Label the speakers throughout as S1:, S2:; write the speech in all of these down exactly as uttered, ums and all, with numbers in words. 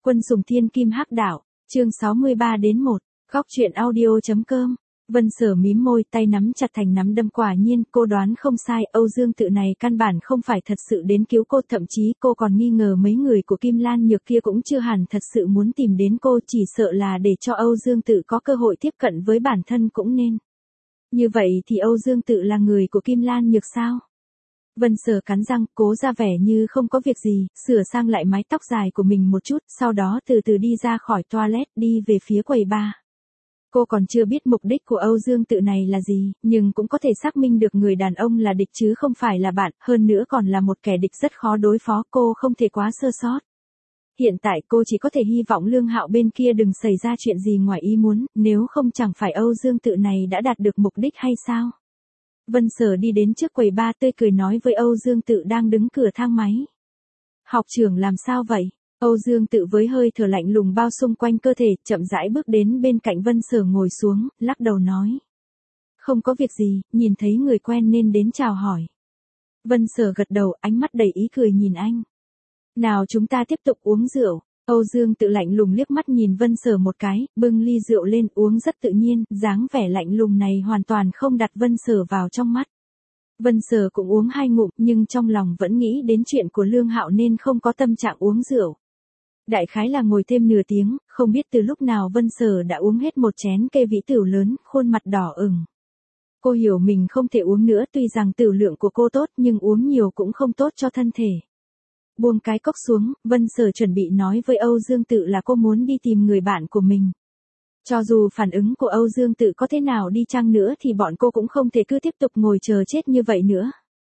S1: Quân sùng thiên kim hắc đạo, chương sáu mươi ba đến một, góc truyện audio chấm com. Vân Sở mím môi, tay nắm chặt thành nắm đấm, quả nhiên cô đoán không sai, Âu Dương Tự này căn bản không phải thật sự đến cứu cô, thậm chí cô còn nghi ngờ mấy người của Kim Lan Nhược kia cũng chưa hẳn thật sự muốn tìm đến cô, chỉ sợ là để cho Âu Dương Tự có cơ hội tiếp cận với bản thân cũng nên. Như vậy thì Âu Dương Tự là người của Kim Lan Nhược sao? Vân Sở cắn răng, cố ra vẻ như không có việc gì, sửa sang lại mái tóc dài của mình một chút, sau đó từ từ đi ra khỏi toilet, đi về phía quầy bar. Cô còn chưa biết mục đích của Âu Dương Tự này là gì, nhưng cũng có thể xác minh được người đàn ông là địch chứ không phải là bạn, hơn nữa còn là một kẻ địch rất khó đối phó, cô không thể quá sơ sót. Hiện tại cô chỉ có thể hy vọng Lương Hạo bên kia đừng xảy ra chuyện gì ngoài ý muốn, nếu không chẳng phải Âu Dương Tự này đã đạt được mục đích hay sao? Vân Sở đi đến trước quầy bar, tươi cười nói với Âu Dương Tự đang đứng cửa thang máy. Học trưởng làm sao vậy? Âu Dương Tự với hơi thở lạnh lùng bao xung quanh cơ thể, chậm rãi bước đến bên cạnh Vân Sở ngồi xuống, lắc đầu nói. Không có việc gì, nhìn thấy người quen nên đến chào hỏi. Vân Sở gật đầu, ánh mắt đầy ý cười nhìn anh. Nào chúng ta tiếp tục uống rượu. Âu Dương Tự lạnh lùng liếc mắt nhìn Vân Sở một cái, bưng ly rượu lên uống rất tự nhiên, dáng vẻ lạnh lùng này hoàn toàn không đặt Vân Sở vào trong mắt. Vân Sở cũng uống hai ngụm, nhưng trong lòng vẫn nghĩ đến chuyện của Lương Hạo nên không có tâm trạng uống rượu. Đại khái là ngồi thêm nửa tiếng, không biết từ lúc nào Vân Sở đã uống hết một chén kê vĩ tửu lớn, khuôn mặt đỏ ửng. Cô hiểu mình không thể uống nữa, tuy rằng tửu lượng của cô tốt nhưng uống nhiều cũng không tốt cho thân thể. Buông cái cốc xuống, Vân Sở chuẩn bị nói với Âu Dương Tự là cô muốn đi tìm người bạn của mình. Cho dù phản ứng của Âu Dương Tự có thế nào đi chăng nữa thì bọn cô cũng không thể cứ tiếp tục ngồi chờ chết như vậy nữa.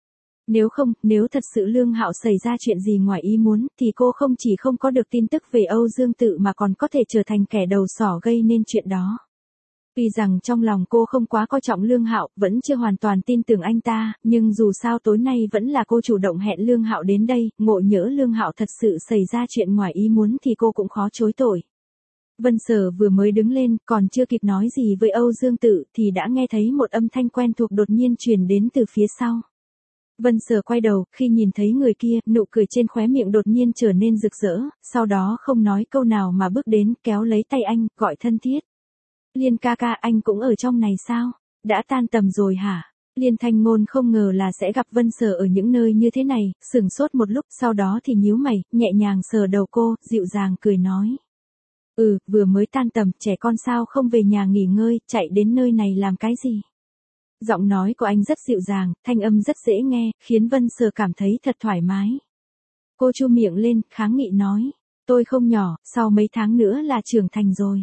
S1: Nếu không, nếu thật sự Lương Hạo xảy ra chuyện gì ngoài ý muốn thì cô không chỉ không có được tin tức về Âu Dương Tự mà còn có thể trở thành kẻ đầu sỏ gây nên chuyện đó. Tuy rằng trong lòng cô không quá coi trọng Lương Hạo, vẫn chưa hoàn toàn tin tưởng anh ta, nhưng dù sao tối nay vẫn là cô chủ động hẹn Lương Hạo đến đây, ngộ nhỡ Lương Hạo thật sự xảy ra chuyện ngoài ý muốn thì cô cũng khó chối tội. Vân Sở vừa mới đứng lên, còn chưa kịp nói gì với Âu Dương Tự thì đã nghe thấy một âm thanh quen thuộc đột nhiên truyền đến từ phía sau. Vân Sở quay đầu, khi nhìn thấy người kia, nụ cười trên khóe miệng đột nhiên trở nên rực rỡ, sau đó không nói câu nào mà bước đến, kéo lấy tay anh, gọi thân thiết. Liên ca ca, anh cũng ở trong này sao? Đã tan tầm rồi hả? Liên Thanh Ngôn không ngờ là sẽ gặp Vân Sở ở những nơi như thế này, sửng sốt một lúc, sau đó thì nhíu mày, nhẹ nhàng sờ đầu cô, dịu dàng cười nói. Ừ, vừa mới tan tầm, trẻ con sao không về nhà nghỉ ngơi, chạy đến nơi này làm cái gì? Giọng nói của anh rất dịu dàng, thanh âm rất dễ nghe, khiến Vân Sở cảm thấy thật thoải mái. Cô chu miệng lên, kháng nghị nói. Tôi không nhỏ, sau mấy tháng nữa là trưởng thành rồi.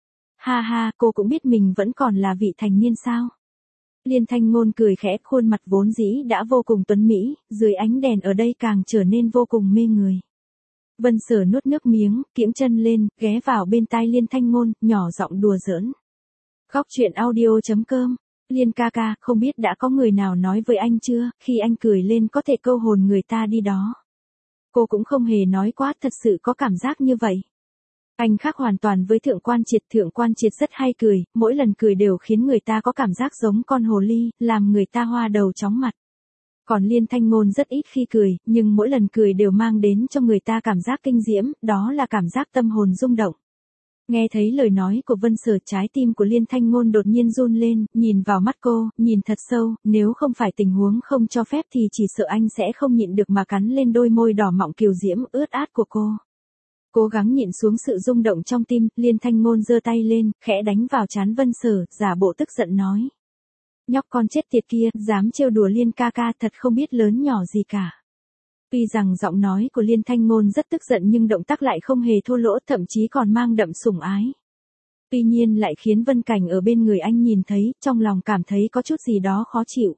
S1: Ha ha, cô cũng biết mình vẫn còn là vị thành niên sao? Liên Thanh Ngôn cười khẽ, khuôn mặt vốn dĩ đã vô cùng tuấn mỹ, dưới ánh đèn ở đây càng trở nên vô cùng mê người. Vân Sở nuốt nước miếng, kiễng chân lên, ghé vào bên tai Liên Thanh Ngôn, nhỏ giọng đùa giỡn. Góc truyện audio chấm com. Liên ca ca, không biết đã có người nào nói với anh chưa, khi anh cười lên có thể câu hồn người ta đi đó. Cô cũng không hề nói quá, thật sự có cảm giác như vậy. Anh khác hoàn toàn với Thượng Quan Triệt, Thượng Quan Triệt rất hay cười, mỗi lần cười đều khiến người ta có cảm giác giống con hồ ly, làm người ta hoa đầu chóng mặt. Còn Liên Thanh Ngôn rất ít khi cười, nhưng mỗi lần cười đều mang đến cho người ta cảm giác kinh diễm, đó là cảm giác tâm hồn rung động. Nghe thấy lời nói của Vân Sở, trái tim của Liên Thanh Ngôn đột nhiên run lên, nhìn vào mắt cô, nhìn thật sâu, nếu không phải tình huống không cho phép thì chỉ sợ anh sẽ không nhịn được mà cắn lên đôi môi đỏ mọng kiều diễm ướt át của cô. Cố gắng nhịn xuống sự rung động trong tim, Liên Thanh Ngôn giơ tay lên, khẽ đánh vào trán Vân Sở, giả bộ tức giận nói. Nhóc con chết tiệt kia, dám trêu đùa Liên ca ca, thật không biết lớn nhỏ gì cả. Tuy rằng giọng nói của Liên Thanh Ngôn rất tức giận nhưng động tác lại không hề thô lỗ, thậm chí còn mang đậm sủng ái. Tuy nhiên lại khiến Vân Cảnh ở bên người anh nhìn thấy, trong lòng cảm thấy có chút gì đó khó chịu.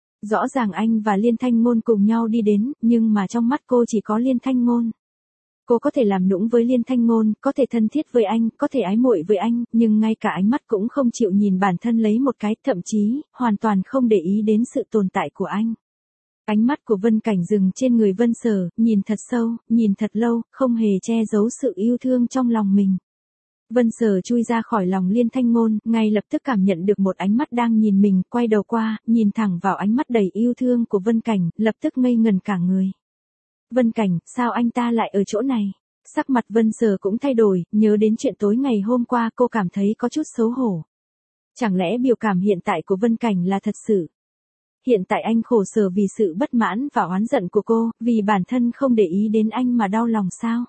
S1: Rõ ràng anh và Liên Thanh Ngôn cùng nhau đi đến, nhưng mà trong mắt cô chỉ có Liên Thanh Ngôn. Cô có thể làm nũng với Liên Thanh Ngôn, có thể thân thiết với anh, có thể ái muội với anh, nhưng ngay cả ánh mắt cũng không chịu nhìn bản thân lấy một cái, thậm chí, hoàn toàn không để ý đến sự tồn tại của anh. Ánh mắt của Vân Cảnh dừng trên người Vân Sở, nhìn thật sâu, nhìn thật lâu, không hề che giấu sự yêu thương trong lòng mình. Vân Sở chui ra khỏi lòng Liên Thanh Ngôn, ngay lập tức cảm nhận được một ánh mắt đang nhìn mình, quay đầu qua, nhìn thẳng vào ánh mắt đầy yêu thương của Vân Cảnh, lập tức ngây ngần cả người. Vân Cảnh, sao anh ta lại ở chỗ này? Sắc mặt Vân Sở cũng thay đổi, nhớ đến chuyện tối ngày hôm qua cô cảm thấy có chút xấu hổ. Chẳng lẽ biểu cảm hiện tại của Vân Cảnh là thật sự? Hiện tại anh khổ sở vì sự bất mãn và oán giận của cô, vì bản thân không để ý đến anh mà đau lòng sao?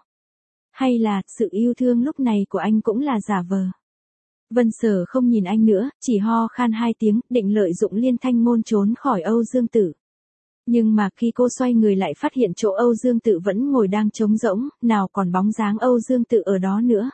S1: Hay là, sự yêu thương lúc này của anh cũng là giả vờ? Vân Sở không nhìn anh nữa, chỉ ho khan hai tiếng, định lợi dụng Liên Thanh Ngôn trốn khỏi Âu Dương Tử. Nhưng mà khi cô xoay người lại phát hiện chỗ Âu Dương Tự vẫn ngồi đang trống rỗng, nào còn bóng dáng Âu Dương Tự ở đó nữa.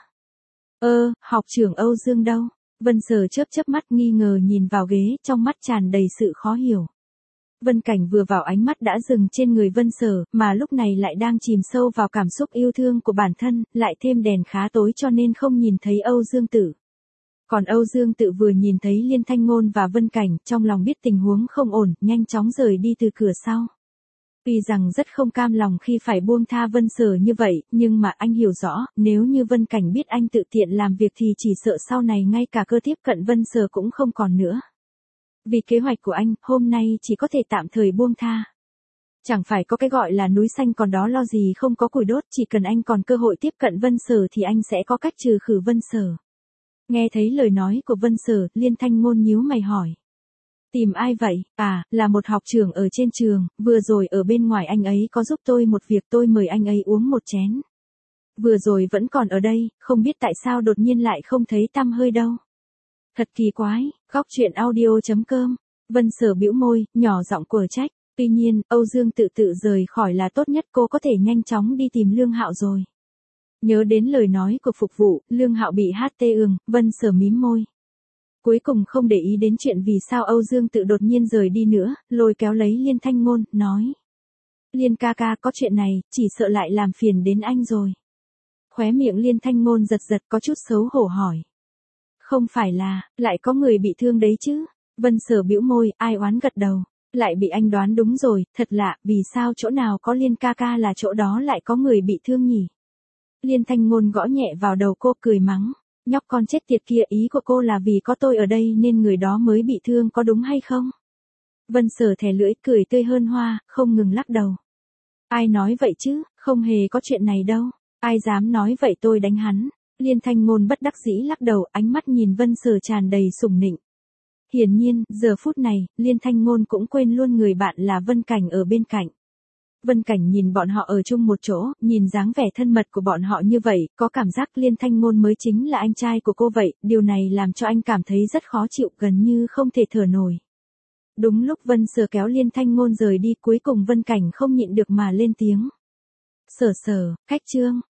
S1: Ơ, học trưởng Âu Dương đâu? Vân Sở chớp chớp mắt nghi ngờ nhìn vào ghế, trong mắt tràn đầy sự khó hiểu. Vân Cảnh vừa vào ánh mắt đã dừng trên người Vân Sở, mà lúc này lại đang chìm sâu vào cảm xúc yêu thương của bản thân, lại thêm đèn khá tối cho nên không nhìn thấy Âu Dương Tự. Còn Âu Dương Tự vừa nhìn thấy Liên Thanh Ngôn và Vân Cảnh, trong lòng biết tình huống không ổn, nhanh chóng rời đi từ cửa sau. Tuy rằng rất không cam lòng khi phải buông tha Vân Sở như vậy, nhưng mà anh hiểu rõ, nếu như Vân Cảnh biết anh tự tiện làm việc thì chỉ sợ sau này ngay cả cơ tiếp cận Vân Sở cũng không còn nữa. Vì kế hoạch của anh, hôm nay chỉ có thể tạm thời buông tha. Chẳng phải có cái gọi là núi xanh còn đó lo gì không có củi đốt, chỉ cần anh còn cơ hội tiếp cận Vân Sở thì anh sẽ có cách trừ khử Vân Sở. Nghe thấy lời nói của Vân Sở, Liên Thanh Ngôn nhíu mày hỏi. Tìm ai vậy? À, là một học trưởng ở trên trường, vừa rồi ở bên ngoài anh ấy có giúp tôi một việc, tôi mời anh ấy uống một chén. Vừa rồi vẫn còn ở đây, không biết tại sao đột nhiên lại không thấy tăm hơi đâu. Thật kỳ quái, góc truyện audio chấm com. Vân Sở bĩu môi, nhỏ giọng quở trách. Tuy nhiên, Âu Dương Tự tự rời khỏi là tốt nhất, cô có thể nhanh chóng đi tìm Lương Hạo rồi. Nhớ đến lời nói của phục vụ, Lương Hạo bị hát tê ừng, Vân Sở mím môi. Cuối cùng không để ý đến chuyện vì sao Âu Dương Tự đột nhiên rời đi nữa, lôi kéo lấy Liên Thanh Ngôn, nói. Liên ca ca có chuyện này, chỉ sợ lại làm phiền đến anh rồi. Khóe miệng Liên Thanh Ngôn giật giật có chút xấu hổ hỏi. Không phải là, lại có người bị thương đấy chứ? Vân Sở bĩu môi, ai oán gật đầu. Lại bị anh đoán đúng rồi, thật lạ, vì sao chỗ nào có Liên ca ca là chỗ đó lại có người bị thương nhỉ? Liên Thanh Ngôn gõ nhẹ vào đầu cô cười mắng. Nhóc con chết tiệt kia, ý của cô là vì có tôi ở đây nên người đó mới bị thương có đúng hay không? Vân Sở thè lưỡi cười tươi hơn hoa, không ngừng lắc đầu. Ai nói vậy chứ, không hề có chuyện này đâu. Ai dám nói vậy tôi đánh hắn. Liên Thanh Ngôn bất đắc dĩ lắc đầu, ánh mắt nhìn Vân Sở tràn đầy sủng nịnh. Hiển nhiên, giờ phút này, Liên Thanh Ngôn cũng quên luôn người bạn là Vân Cảnh ở bên cạnh. Vân Cảnh nhìn bọn họ ở chung một chỗ, nhìn dáng vẻ thân mật của bọn họ như vậy, có cảm giác Liên Thanh Ngôn mới chính là anh trai của cô vậy, điều này làm cho anh cảm thấy rất khó chịu, gần như không thể thở nổi. Đúng lúc Vân Sở kéo Liên Thanh Ngôn rời đi, cuối cùng Vân Cảnh không nhịn được mà lên tiếng. Sở Sở, khách Trương,